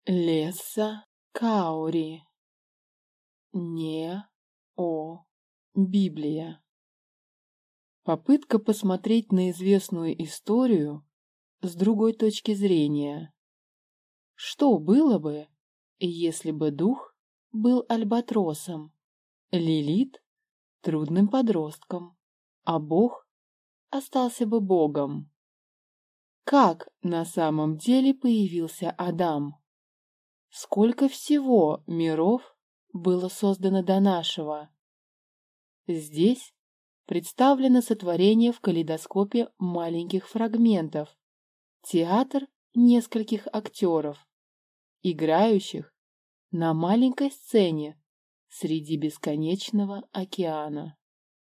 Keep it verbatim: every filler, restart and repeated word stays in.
Лесса Каури. Не о Библия. Попытка посмотреть на известную историю с другой точки зрения. Что было бы, если бы дух был альбатросом, Лилит — трудным подростком, а Бог остался бы Богом? Как на самом деле появился Адам? Сколько всего миров было создано до нашего? Здесь представлено сотворение в калейдоскопе маленьких фрагментов, театр нескольких актеров, играющих на маленькой сцене среди бесконечного океана.